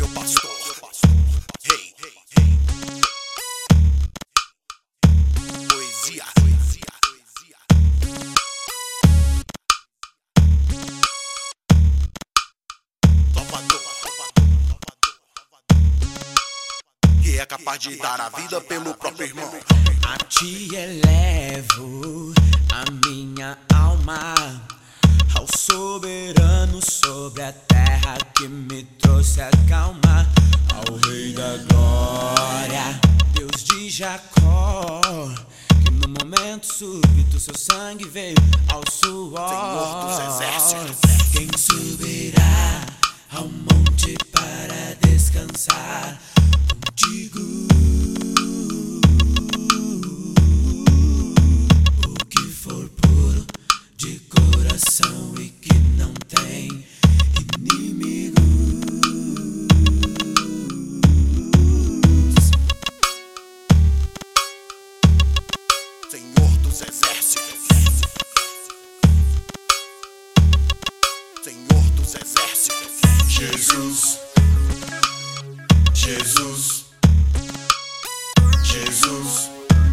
meu pastor. Hey, poesia. Salvador, que é capaz de dar a vida pelo próprio irmão. A ti elevo a minha alma, ao soberano sobre a terra que me trouxe a calma, ao Rei da Glória, Deus de Jacó, que no momento súbito seu sangue veio ao suor. Senhor dos exércitos, quem subirá ao monte para descansar contigo? E que não tem inimigos. Senhor dos exércitos, Senhor dos exércitos. Jesus, Jesus, Jesus,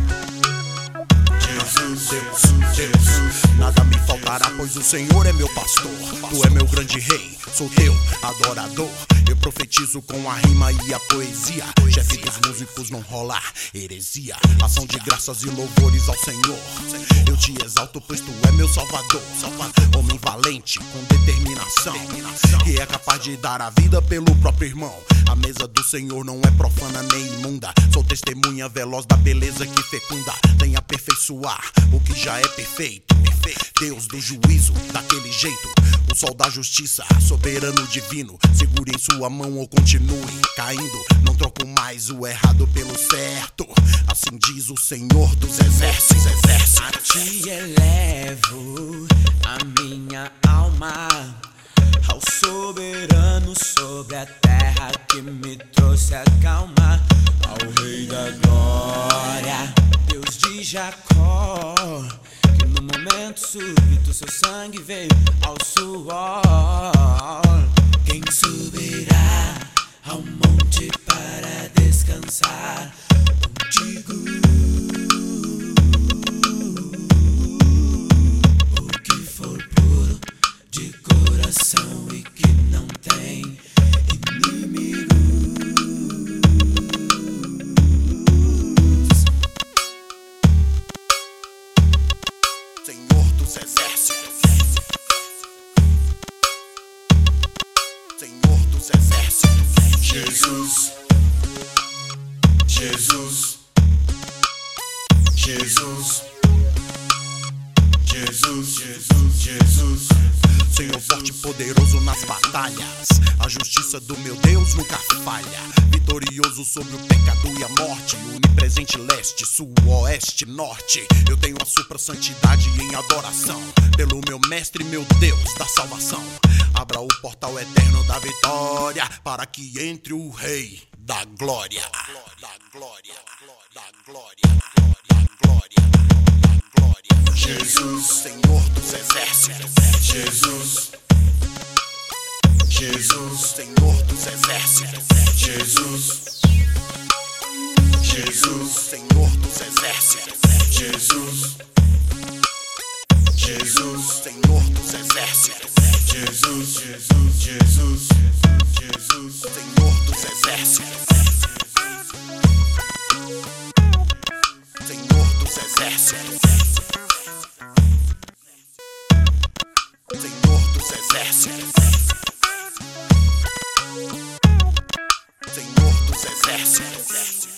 Jesus, Jesus. Nada me faltará, pois o Senhor é meu pastor. Tu é meu grande rei, sou teu adorador. Eu profetizo com a rima e a poesia. Chefe dos músicos, não rola heresia. Ação de graças e louvores ao Senhor. Eu te exalto, pois tu é meu salvador. Homem valente, com determinação, que é capaz de dar a vida pelo próprio irmão. A mesa do Senhor não é profana nem imunda. Sou testemunha veloz da beleza que fecunda. Tem aperfeiçoar o que já é perfeito. Deus do juízo, daquele jeito. O sol da justiça, soberano divino. Segure em sua mão ou continue caindo. Não troco mais o errado pelo certo. Assim diz o Senhor dos exércitos. A ti elevo a minha alma, ao soberano sobre a terra que me trouxe a calma, ao Rei da Glória, Deus de Jacó, que no momento súbito seu sangue veio ao suor. Quem subirá ao monte para descansar contigo? O que for puro de coração e que não tem inimigos. Senhor dos exércitos, Senhor dos exércitos. Jesus, Jesus, Jesus, Jesus, Jesus, Jesus. Senhor forte e poderoso nas batalhas, a justiça do meu Deus nunca falha. Vitorioso sobre o pecado e a morte, onipresente leste, sul, oeste, norte. Eu tenho a supra santidade em adoração pelo meu mestre, meu Deus da salvação. Abra o portal eterno da vitória, para que entre o Rei da Glória. Da glória, da glória, da glória, da glória. Jesus, Senhor dos exércitos. Jesus, Jesus, Senhor dos exércitos. Jesus, Jesus, Senhor dos exércitos. Jesus, Jesus, Senhor dos exércitos. Jesus, Jesus, Jesus, Jesus, Senhor dos exércitos. Senhor dos exércitos. Senhor dos exércitos. Senhor dos exércitos.